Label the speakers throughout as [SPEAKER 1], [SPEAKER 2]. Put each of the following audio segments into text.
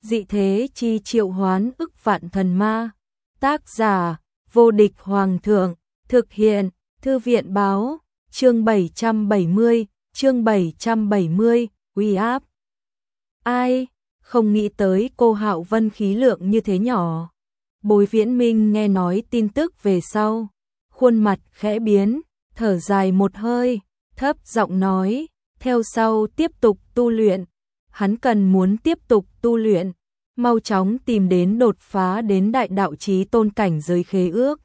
[SPEAKER 1] dị thế chi triệu hoán ức vạn thần ma. Tác giả, vô địch hoàng thượng, thực hiện, thư viện báo, chương 770, uy áp. Ai, không nghĩ tới cô Hạo Vân khí lượng như thế nhỏ. Bối Viễn Minh nghe nói tin tức về sau, khuôn mặt khẽ biến, thở dài một hơi, thấp giọng nói, theo sau tiếp tục tu luyện. Hắn cần muốn tiếp tục tu luyện, mau chóng tìm đến đột phá đến đại đạo chí tôn cảnh giới khế ước.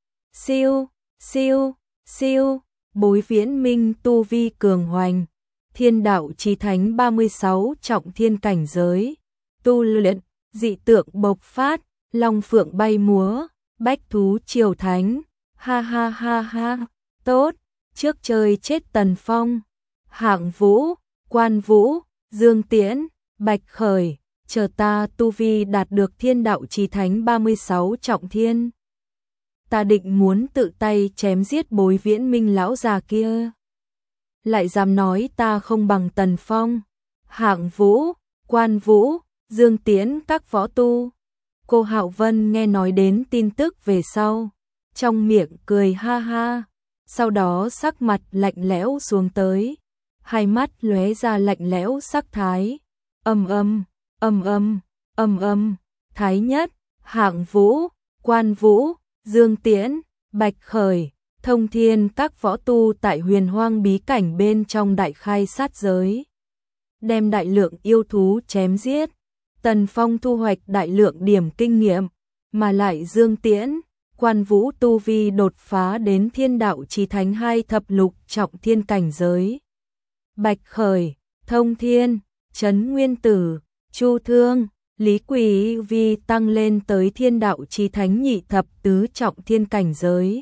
[SPEAKER 1] Siêu, siêu, siêu, Bối Viễn Minh tu vi cường hoành, thiên đạo chí thánh 36 trọng thiên cảnh giới, tu luyện, dị tượng bộc phát, long phượng bay múa, bách thú triều thánh, ha ha ha ha, tốt, trước chơi chết Tần Phong, Hạng Vũ, Quan Vũ, Dương Tiễn, Bạch Khởi, chờ ta tu vi đạt được thiên đạo chí thánh 36 trọng thiên. Ta định muốn tự tay chém giết Bối Viễn Minh lão già kia. Lại dám nói ta không bằng Tần Phong, Hạng Vũ, Quan Vũ, Dương Tiễn các võ tu. Cô Hạo Vân nghe nói đến tin tức về sau, trong miệng cười ha ha, sau đó sắc mặt lạnh lẽo xuống tới, hai mắt lóe ra lạnh lẽo sắc thái. Ầm ầm, ầm ầm, ầm ầm, Thái Nhất, Hạng Vũ, Quan Vũ, Dương Tiễn, Bạch Khởi, Thông Thiên các võ tu tại Huyền Hoang bí cảnh bên trong đại khai sát giới, đem đại lượng yêu thú chém giết. Tần Phong thu hoạch đại lượng điểm kinh nghiệm, mà lại Dương Tiễn, Quan Vũ tu vi đột phá đến thiên đạo chí thánh 2 thập lục trọng thiên cảnh giới. Bạch Khởi, Thông Thiên, Trấn Nguyên Tử, Chu Thương, Lý Quỳ vi tăng lên tới thiên đạo chí thánh nhị thập tứ trọng thiên cảnh giới.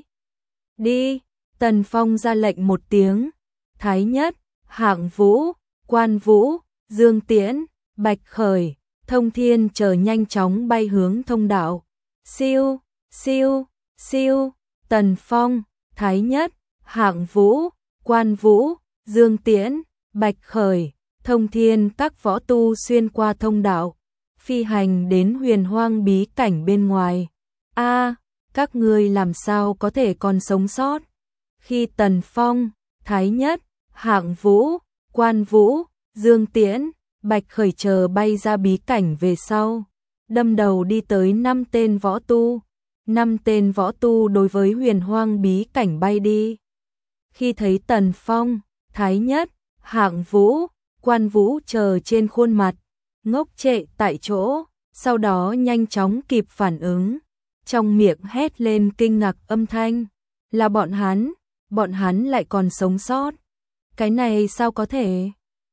[SPEAKER 1] Đi, Tần Phong ra lệnh một tiếng, Thái Nhất, Hạng Vũ, Quan Vũ, Dương Tiễn, Bạch Khởi, Thông Thiên chờ nhanh chóng bay hướng thông đạo. Siêu, siêu, siêu, Tần Phong, Thái Nhất, Hạng Vũ, Quan Vũ, Dương Tiễn, Bạch Khởi, Thông Thiên các võ tu xuyên qua thông đạo, phi hành đến Huyền Hoang bí cảnh bên ngoài. A, các ngươi làm sao có thể còn sống sót? Khi Tần Phong, Thái Nhất, Hạng Vũ, Quan Vũ, Dương Tiễn, Bạch Khởi chờ bay ra bí cảnh về sau, đâm đầu đi tới 5 tên võ tu. 5 tên võ tu đối với Huyền Hoang bí cảnh bay đi. Khi thấy Tần Phong, Thái Nhất, Hạng Vũ, Quan Vũ chờ trên khuôn mặt, ngốc trệ tại chỗ, sau đó nhanh chóng kịp phản ứng, trong miệng hét lên kinh ngạc âm thanh, là bọn hắn lại còn sống sót. Cái này sao có thể?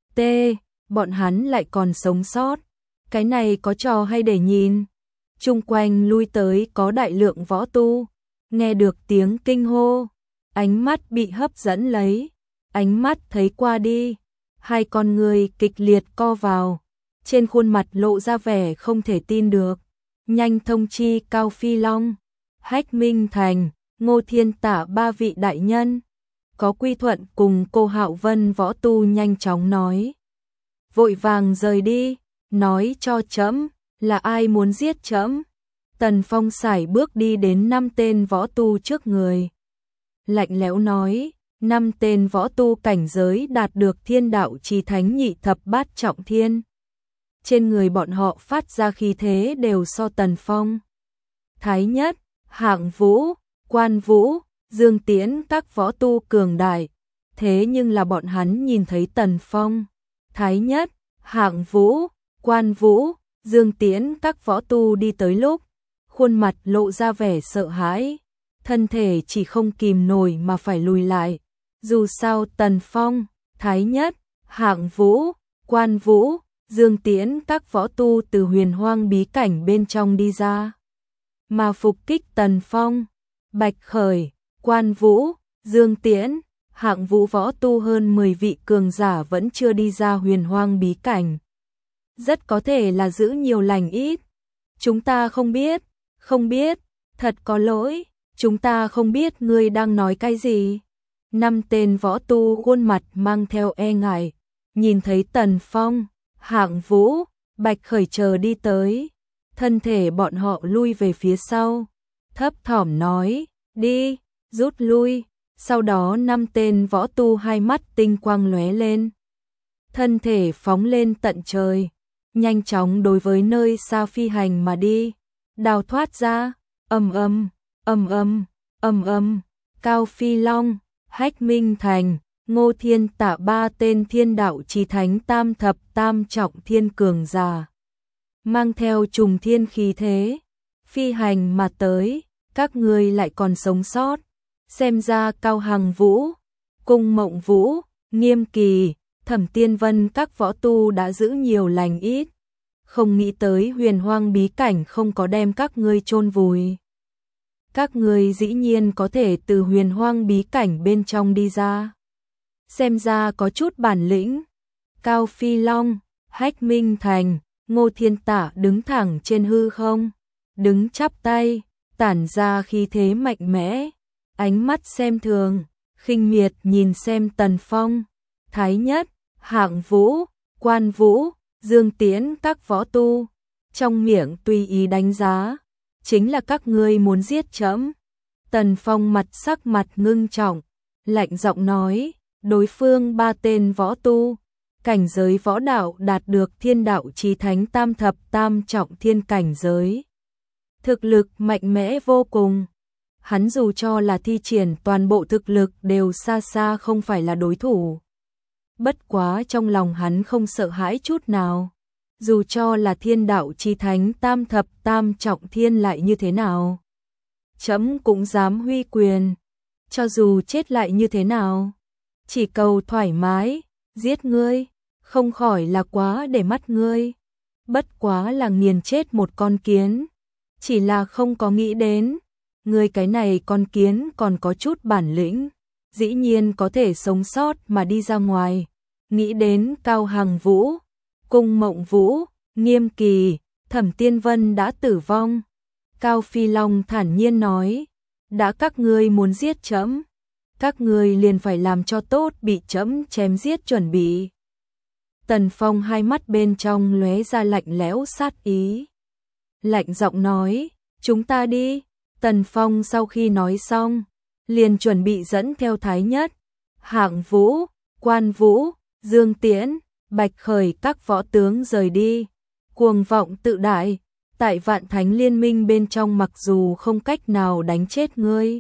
[SPEAKER 1] Bọn hắn lại còn sống sót. Cái này có trò hay để nhìn? Chung quanh lui tới có đại lượng võ tu, nghe được tiếng kinh hô, ánh mắt bị hấp dẫn lấy, ánh mắt thấy qua đi, hai con người kịch liệt co vào, trên khuôn mặt lộ ra vẻ không thể tin được. Nhanh thông chi Cao Phi Long, Hách Minh Thành, Ngô Thiên Tả 3 vị đại nhân, có quy thuận cùng cô Hạo Vân võ tu nhanh chóng nói. Vội vàng rời đi, nói cho trẫm là ai muốn giết trẫm. Tần Phong sải bước đi đến 5 tên võ tu trước người, lạnh lẽo nói, 5 tên võ tu cảnh giới đạt được thiên đạo chí thánh nhị thập bát trọng thiên. Trên người bọn họ phát ra khí thế đều so Tần Phong, Thái Nhất, Hạng Vũ, Quan Vũ, Dương Tiễn các võ tu cường đại. Thế nhưng là bọn hắn nhìn thấy Tần Phong, Thái Nhất, Hạng Vũ, Quan Vũ, Dương Tiễn các võ tu đi tới lúc, khuôn mặt lộ ra vẻ sợ hãi, thân thể chỉ không kìm nổi mà phải lùi lại. Dù sao Tần Phong, Thái Nhất, Hạng Vũ, Quan Vũ, Dương Tiễn các võ tu từ Huyền Hoang bí cảnh bên trong đi ra, mà phục kích Tần Phong, Bạch Khởi, Quan Vũ, Dương Tiễn, Hạng Vũ võ tu hơn 10 vị cường giả vẫn chưa đi ra Huyền Hoang bí cảnh. Rất có thể là giữ nhiều lành ít. Chúng ta không biết, thật có lỗi, chúng ta không biết ngươi đang nói cái gì. 5 tên võ tu khuôn mặt mang theo e ngại, nhìn thấy Tần Phong, Hạng Vũ, Bạch Khởi chờ đi tới, thân thể bọn họ lui về phía sau, thấp thỏm nói, đi, rút lui. Sau đó 5 tên võ tu hai mắt tinh quang lóe lên, thân thể phóng lên tận trời, nhanh chóng đối với nơi xa phi hành mà đi, đào thoát ra, ầm ầm, ầm ầm, ầm ầm, Cao Phi Long, Hách Minh Thành, Ngô Thiên Tạ 3 tên thiên đạo chí thánh tam thập tam trọng thiên cường giả, mang theo trùng thiên khí thế, phi hành mà tới, các ngươi lại còn sống sót, xem ra Cao Hằng Vũ, Cung Mộng Vũ, Nghiêm Kỳ, Thẩm Tiên Vân các võ tu đã giữ nhiều lành ít, không nghĩ tới Huyền Hoang bí cảnh không có đem các ngươi chôn vùi. Các ngươi dĩ nhiên có thể từ Huyền Hoang bí cảnh bên trong đi ra, xem ra có chút bản lĩnh. Cao Phi Long, Hách Minh Thành, Ngô Thiên Tạ đứng thẳng trên hư không, đứng chắp tay, tản ra khí thế mạnh mẽ, ánh mắt xem thường, khinh miệt nhìn xem Tần Phong, Thái Nhất, Hạng Vũ, Quan Vũ, Dương Tiễn các võ tu, trong miệng tùy ý đánh giá, chính là các ngươi muốn giết trẫm. Tần Phong sắc mặt ngưng trọng, lạnh giọng nói, đối phương 3 tên võ tu, cảnh giới võ đạo đạt được thiên đạo chí thánh tam thập tam trọng thiên cảnh giới. Thực lực mạnh mẽ vô cùng, hắn dù cho là thi triển toàn bộ thực lực đều xa xa không phải là đối thủ. Bất quá trong lòng hắn không sợ hãi chút nào, dù cho là thiên đạo chí thánh tam thập tam trọng thiên lại như thế nào, trẫm cũng dám huy quyền, cho dù chết lại như thế nào, chỉ cầu thoải mái, giết ngươi, không khỏi là quá để mắt ngươi, bất quá là nghiền chết một con kiến, chỉ là không có nghĩ đến, ngươi cái này con kiến còn có chút bản lĩnh, dĩ nhiên có thể sống sót mà đi ra ngoài. Nghĩ đến Cao Hằng Vũ, Cung Mộng Vũ, Nghiêm Kỳ, Thẩm Tiên Vân đã tử vong, Cao Phi Long thản nhiên nói, đã các ngươi muốn giết trẫm, các ngươi liền phải làm cho tốt bị trẫm chém giết chuẩn bị. Tần Phong hai mắt bên trong lóe ra lạnh lẽo sát ý, lạnh giọng nói, chúng ta đi. Tần Phong sau khi nói xong, liền chuẩn bị dẫn theo Thái Nhất, Hạng Vũ, Quan Vũ, Dương Tiễn, Bạch Khởi các võ tướng rời đi. Cuồng vọng tự đại, tại Vạn Thánh Liên Minh bên trong mặc dù không cách nào đánh chết ngươi,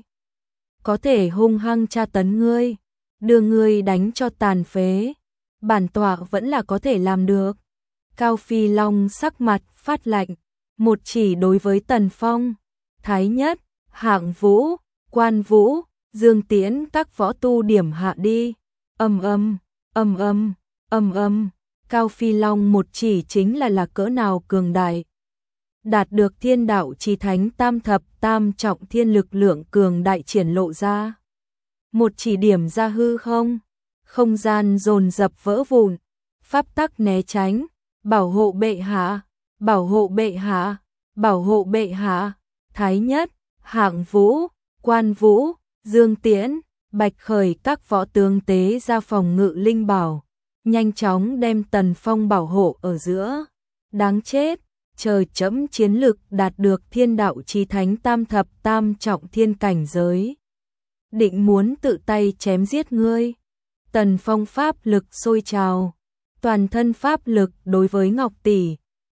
[SPEAKER 1] có thể hung hăng tra tấn ngươi, đưa ngươi đánh cho tàn phế, bản tọa vẫn là có thể làm được. Cao Phi Long sắc mặt phát lạnh, một chỉ đối với Tần Phong, Thái Nhất, Hạng Vũ, Quan Vũ, Dương Tiễn các võ tu điểm hạ đi. Ầm ầm, ầm ầm, ầm ầm, Cao Phi Long một chỉ chính là cỡ nào cường đại. Đạt được thiên đạo chí thánh tam thập tam trọng thiên lực lượng cường đại triển lộ ra. Một chỉ điểm ra hư không, không gian dồn dập vỡ vụn, pháp tắc né tránh, bảo hộ bệ hạ, bảo hộ bệ hạ, bảo hộ bệ hạ. Thái Nhất, Hạng Vũ, Quan Vũ, Dương Tiễn, Bạch Khởi các võ tướng tế ra phòng ngự linh bảo, nhanh chóng đem Tần Phong bảo hộ ở giữa. Đáng chết, trời chấm chiến lực đạt được thiên đạo chí thánh tam thập tam trọng thiên cảnh giới, định muốn tự tay chém giết ngươi. Tần Phong pháp lực sôi trào, toàn thân pháp lực đối với Ngọc tỷ,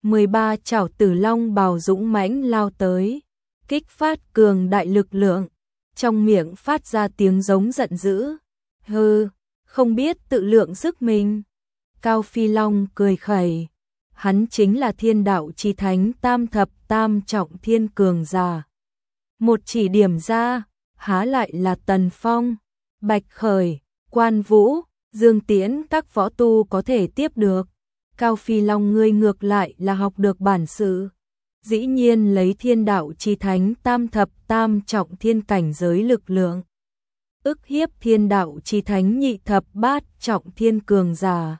[SPEAKER 1] 13 chảo tử long bào dũng mãnh lao tới, kích phát cường đại lực lượng, trong miệng phát ra tiếng giống giận dữ. Hừ, không biết tự lượng sức mình. Cao Phi Long cười khẩy, hắn chính là thiên đạo chí thánh tam thập tam trọng thiên cường giả. Một chỉ điểm ra, há lại là Tần Phong, Bạch Khởi, Quan Vũ, Dương Tiễn các võ tu có thể tiếp được. Cao Phi Long ngươi ngược lại là học được bản sự, dĩ nhiên lấy thiên đạo chí thánh tam thập tam trọng thiên cảnh giới lực lượng, ức hiếp thiên đạo chí thánh nhị thập bát trọng thiên cường giả.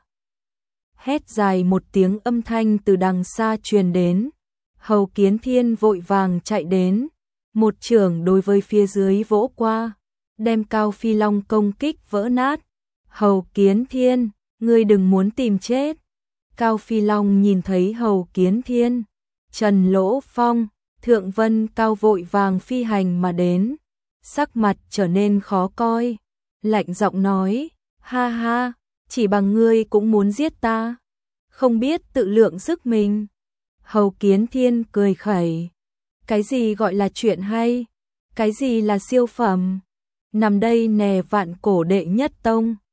[SPEAKER 1] Hét dài một tiếng âm thanh từ đằng xa truyền đến, Hầu Kiến Thiên vội vàng chạy đến, một chưởng đối với phía dưới vỗ qua, đem Cao Phi Long công kích vỡ nát. Hầu Kiến Thiên, ngươi đừng muốn tìm chết. Cao Phi Long nhìn thấy Hầu Kiến Thiên, Trần Lỗ Phong, Thượng Vân Cao vội vàng phi hành mà đến, sắc mặt trở nên khó coi, lạnh giọng nói, ha ha, chỉ bằng ngươi cũng muốn giết ta, không biết tự lượng sức mình. Hầu Kiến Thiên cười khẩy, cái gì gọi là chuyện hay, cái gì là siêu phẩm, nằm đây nè vạn cổ đệ nhất tông.